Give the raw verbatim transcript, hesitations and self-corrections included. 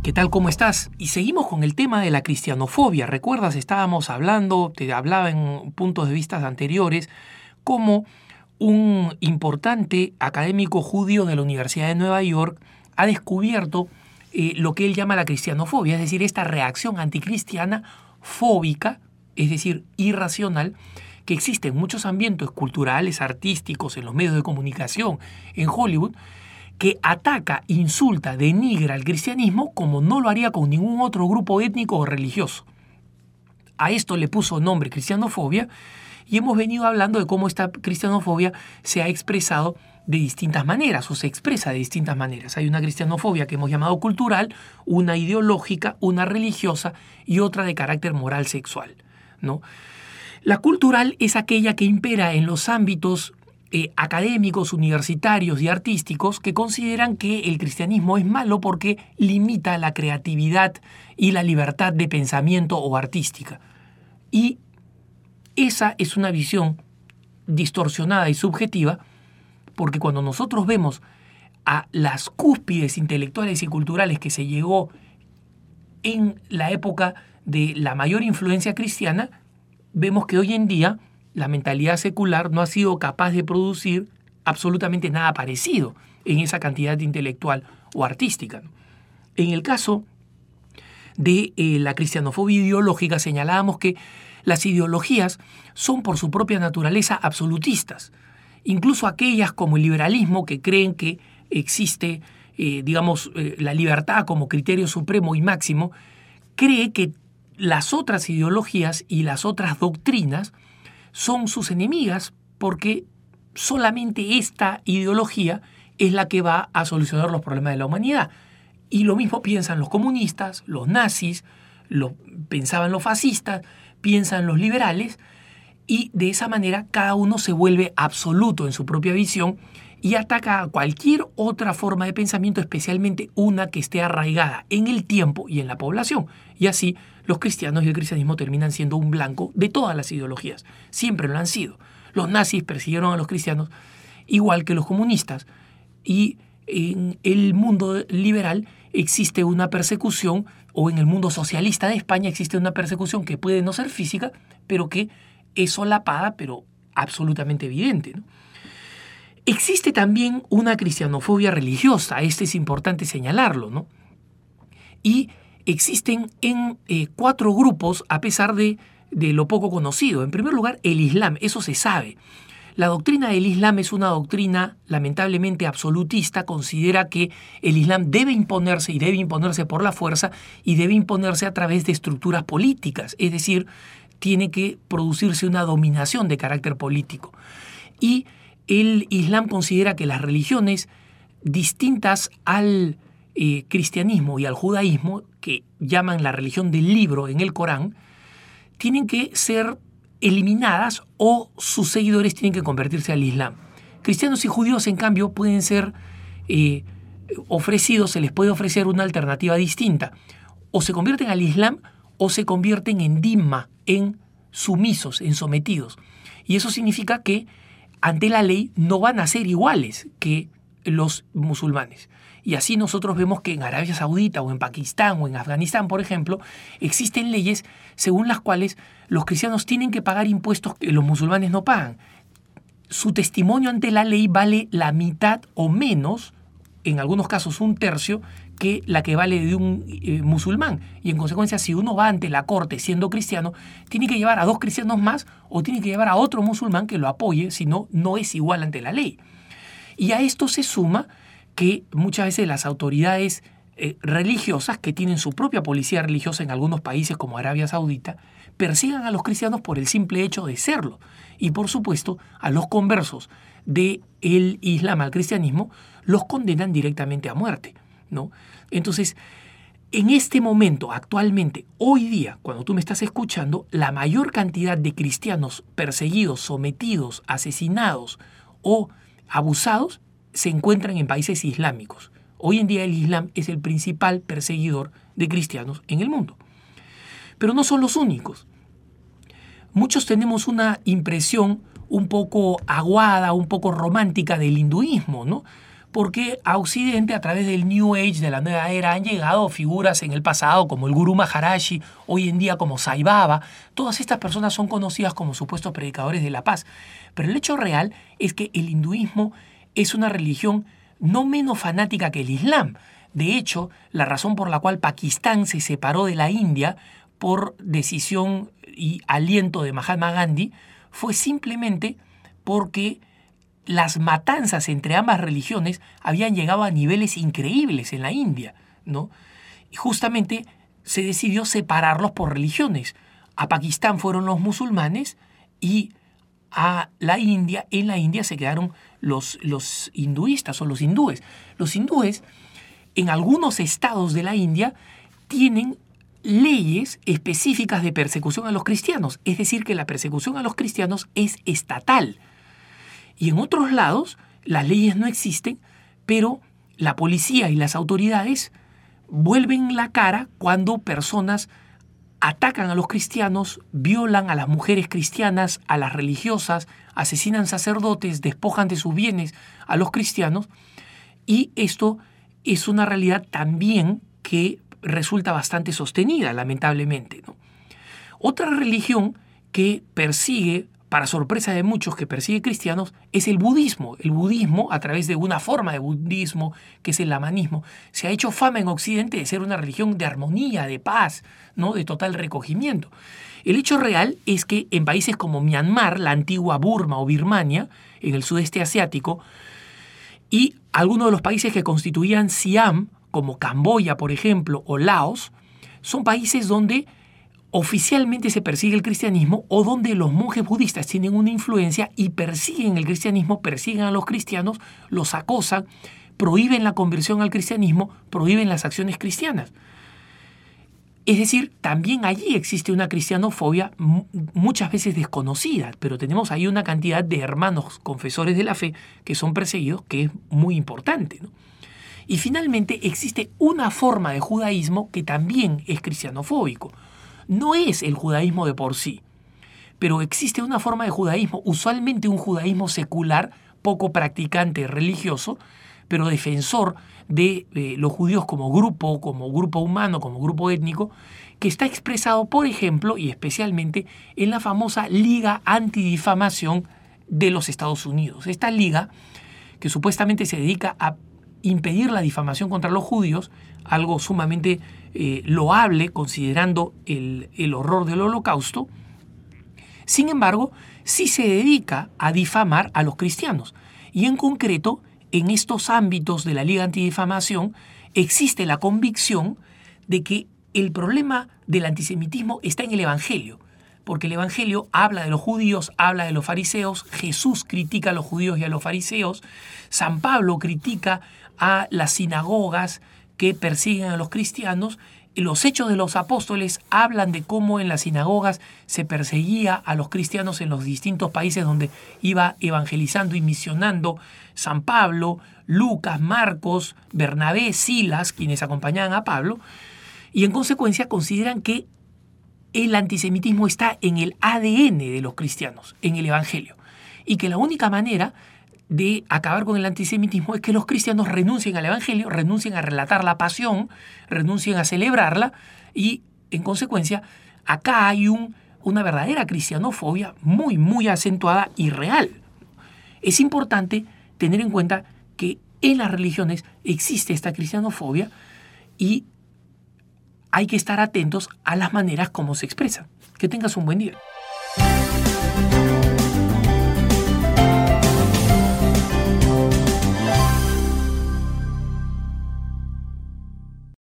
¿Qué tal? ¿Cómo estás? Y seguimos con el tema de la cristianofobia. ¿Recuerdas? Estábamos hablando, te hablaba en puntos de vista anteriores, cómo un importante académico judío de la Universidad de Nueva York ha descubierto eh, lo que él llama la cristianofobia, es decir, esta reacción anticristiana fóbica, es decir, irracional, que existe en muchos ambientes culturales, artísticos, en los medios de comunicación, en Hollywood, que ataca, insulta, denigra al cristianismo como no lo haría con ningún otro grupo étnico o religioso. A esto le puso nombre cristianofobia y hemos venido hablando de cómo esta cristianofobia se ha expresado de distintas maneras o se expresa de distintas maneras. Hay una cristianofobia que hemos llamado cultural, una ideológica, una religiosa y otra de carácter moral sexual, ¿no? La cultural es aquella que impera en los ámbitos Eh, académicos, universitarios y artísticos que consideran que el cristianismo es malo porque limita la creatividad y la libertad de pensamiento o artística. Y esa es una visión distorsionada y subjetiva porque cuando nosotros vemos a las cúspides intelectuales y culturales que se llegó en la época de la mayor influencia cristiana, vemos que hoy en día la mentalidad secular no ha sido capaz de producir absolutamente nada parecido en esa cantidad intelectual o artística. En el caso de eh, la cristianofobia ideológica señalábamos que las ideologías son por su propia naturaleza absolutistas, incluso aquellas como el liberalismo que creen que existe, eh, digamos, eh, la libertad como criterio supremo y máximo, cree que las otras ideologías y las otras doctrinas son sus enemigas porque solamente esta ideología es la que va a solucionar los problemas de la humanidad. Y lo mismo piensan los comunistas, los nazis, lo, pensaban los fascistas, piensan los liberales, y de esa manera cada uno se vuelve absoluto en su propia visión y ataca a cualquier otra forma de pensamiento, especialmente una que esté arraigada en el tiempo y en la población. Y así los cristianos y el cristianismo terminan siendo un blanco de todas las ideologías. Siempre lo han sido. Los nazis persiguieron a los cristianos igual que los comunistas. Y en el mundo liberal existe una persecución, o en el mundo socialista de España existe una persecución que puede no ser física, pero que es solapada, pero absolutamente evidente, ¿no? Existe también una cristianofobia religiosa, este es importante señalarlo, ¿no? Y existen en eh, cuatro grupos a pesar de, de lo poco conocido. En primer lugar, el Islam, eso se sabe. La doctrina del Islam es una doctrina lamentablemente absolutista, considera que el Islam debe imponerse y debe imponerse por la fuerza y debe imponerse a través de estructuras políticas, es decir, tiene que producirse una dominación de carácter político. Y el Islam considera que las religiones distintas al eh, cristianismo y al judaísmo, que llaman la religión del libro en el Corán, tienen que ser eliminadas o sus seguidores tienen que convertirse al Islam. Cristianos y judíos, en cambio, pueden ser eh, ofrecidos, se les puede ofrecer una alternativa distinta. O se convierten al Islam o se convierten en dhimma, en sumisos, en sometidos. Y eso significa que ante la ley no van a ser iguales que los musulmanes. Y así nosotros vemos que en Arabia Saudita o en Pakistán o en Afganistán, por ejemplo, existen leyes según las cuales los cristianos tienen que pagar impuestos que los musulmanes no pagan. Su testimonio ante la ley vale la mitad o menos, en algunos casos un tercio, que la que vale de un eh, musulmán. Y en consecuencia, si uno va ante la corte siendo cristiano, tiene que llevar a dos cristianos más o tiene que llevar a otro musulmán que lo apoye, si no, no es igual ante la ley. Y a esto se suma que muchas veces las autoridades eh, religiosas, que tienen su propia policía religiosa en algunos países como Arabia Saudita, persigan a los cristianos por el simple hecho de serlo. Y por supuesto, a los conversos del Islam al cristianismo los condenan directamente a muerte, ¿no? Entonces, en este momento, actualmente, hoy día, cuando tú me estás escuchando, la mayor cantidad de cristianos perseguidos, sometidos, asesinados o abusados se encuentran en países islámicos. Hoy en día el Islam es el principal perseguidor de cristianos en el mundo. Pero no son los únicos. Muchos tenemos una impresión un poco aguada, un poco romántica del hinduismo, ¿no? porque a Occidente, a través del New Age, de la nueva era, han llegado figuras en el pasado como el Gurú Maharaji, hoy en día como Sai Baba. Todas estas personas son conocidas como supuestos predicadores de la paz. Pero el hecho real es que el hinduismo es una religión no menos fanática que el Islam. De hecho, la razón por la cual Pakistán se separó de la India por decisión y aliento de Mahatma Gandhi fue simplemente porque las matanzas entre ambas religiones habían llegado a niveles increíbles en la India, ¿no? Y justamente se decidió separarlos por religiones. A Pakistán fueron los musulmanes y a la India, en la India se quedaron los, los hinduistas o los hindúes. Los hindúes, en algunos estados de la India, tienen leyes específicas de persecución a los cristianos. Es decir, que la persecución a los cristianos es estatal. Y en otros lados las leyes no existen, pero la policía y las autoridades vuelven la cara cuando personas atacan a los cristianos, violan a las mujeres cristianas, a las religiosas, asesinan sacerdotes, despojan de sus bienes a los cristianos. Y esto es una realidad también que resulta bastante sostenida, lamentablemente, ¿no? Otra religión que persigue, para sorpresa de muchos, que persigue cristianos, es el budismo. El budismo, a través de una forma de budismo, que es el lamanismo, se ha hecho fama en Occidente de ser una religión de armonía, de paz, ¿no? De total recogimiento. El hecho real es que en países como Myanmar, la antigua Burma o Birmania, en el sudeste asiático, y algunos de los países que constituían Siam, como Camboya, por ejemplo, o Laos, son países donde oficialmente se persigue el cristianismo o donde los monjes budistas tienen una influencia y persiguen el cristianismo, persiguen a los cristianos, los acosan, prohíben la conversión al cristianismo, prohíben las acciones cristianas. Es decir, también allí existe una cristianofobia muchas veces desconocida, pero tenemos ahí una cantidad de hermanos confesores de la fe que son perseguidos, que es muy importante, ¿no? Y finalmente existe una forma de judaísmo que también es cristianofóbico. No es el judaísmo de por sí, pero existe una forma de judaísmo, usualmente un judaísmo secular, poco practicante religioso, pero defensor de eh, los judíos como grupo, como grupo humano, como grupo étnico, que está expresado, por ejemplo, y especialmente en la famosa Liga Antidifamación de los Estados Unidos. Esta liga, que supuestamente se dedica a impedir la difamación contra los judíos, algo sumamente eh, loable considerando el, el horror del Holocausto. Sin embargo, sí se dedica a difamar a los cristianos. Y en concreto, en estos ámbitos de la Liga Antidifamación, existe la convicción de que el problema del antisemitismo está en el Evangelio, porque el Evangelio habla de los judíos, habla de los fariseos, Jesús critica a los judíos y a los fariseos, San Pablo critica a las sinagogas que persiguen a los cristianos. Los Hechos de los Apóstoles hablan de cómo en las sinagogas se perseguía a los cristianos en los distintos países donde iba evangelizando y misionando San Pablo, Lucas, Marcos, Bernabé, Silas, quienes acompañaban a Pablo, y en consecuencia consideran que el antisemitismo está en el A D N de los cristianos, en el Evangelio, y que la única manera de acabar con el antisemitismo es que los cristianos renuncien al Evangelio, renuncien a relatar la pasión, renuncien a celebrarla y, en consecuencia, acá hay un, una verdadera cristianofobia muy, muy acentuada y real. Es importante tener en cuenta que en las religiones existe esta cristianofobia y hay que estar atentos a las maneras como se expresa. Que tengas un buen día.